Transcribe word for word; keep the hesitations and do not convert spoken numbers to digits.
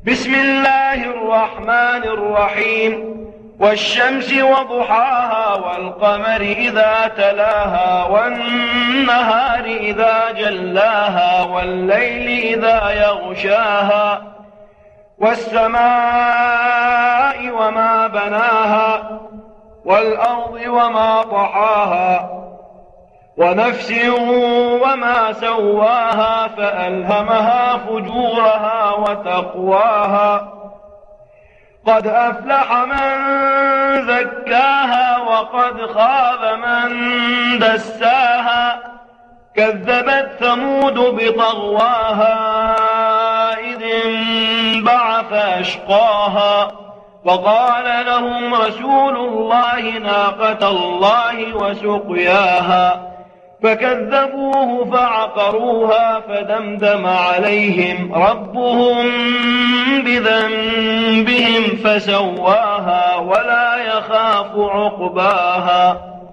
بسم الله الرحمن الرحيم والشمس وضحاها والقمر إذا تلاها والنهار إذا جلاها والليل إذا يغشاها والسماء وما بناها والأرض وما طحاها ونفس وما سواها فألهمها فجورها وتقواها قد أفلح من زكاها وقد خاب من دساها كذبت ثمود بطغواها إذ انبعث أشقاها وقال لهم رسول الله ناقة الله وسقياها فكذبوه فعقروها فدمدم عليهم ربهم بذنبهم فسواها ولا يخاف عقباها.